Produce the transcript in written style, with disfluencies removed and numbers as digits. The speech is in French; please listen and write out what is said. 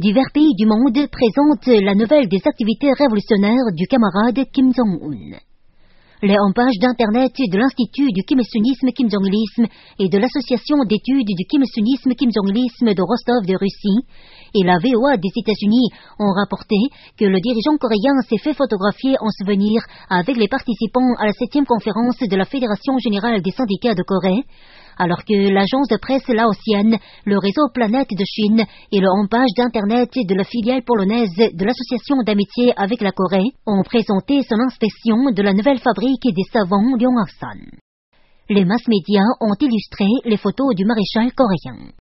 Divers pays du monde présentent la nouvelle des activités révolutionnaires du camarade Kim Jong-un. Les homepages d'Internet de l'Institut du Kim Il-sungisme Kim Jong-ilisme et de l'Association d'études du Kim Il-sungisme Kim Jong-ilisme de Rostov de Russie et la VOA des États-Unis ont rapporté que le dirigeant coréen s'est fait photographier en souvenir avec les participants à la 7e conférence de la Fédération générale des syndicats de Corée, alors que l'agence de presse laotienne, le réseau Planète de Chine et le homepage d'Internet de la filiale polonaise de l'Association d'amitié avec la Corée ont présenté son inspection de la nouvelle fabrique des savons Ryonghasan. Les masses médias ont illustré les photos du maréchal coréen.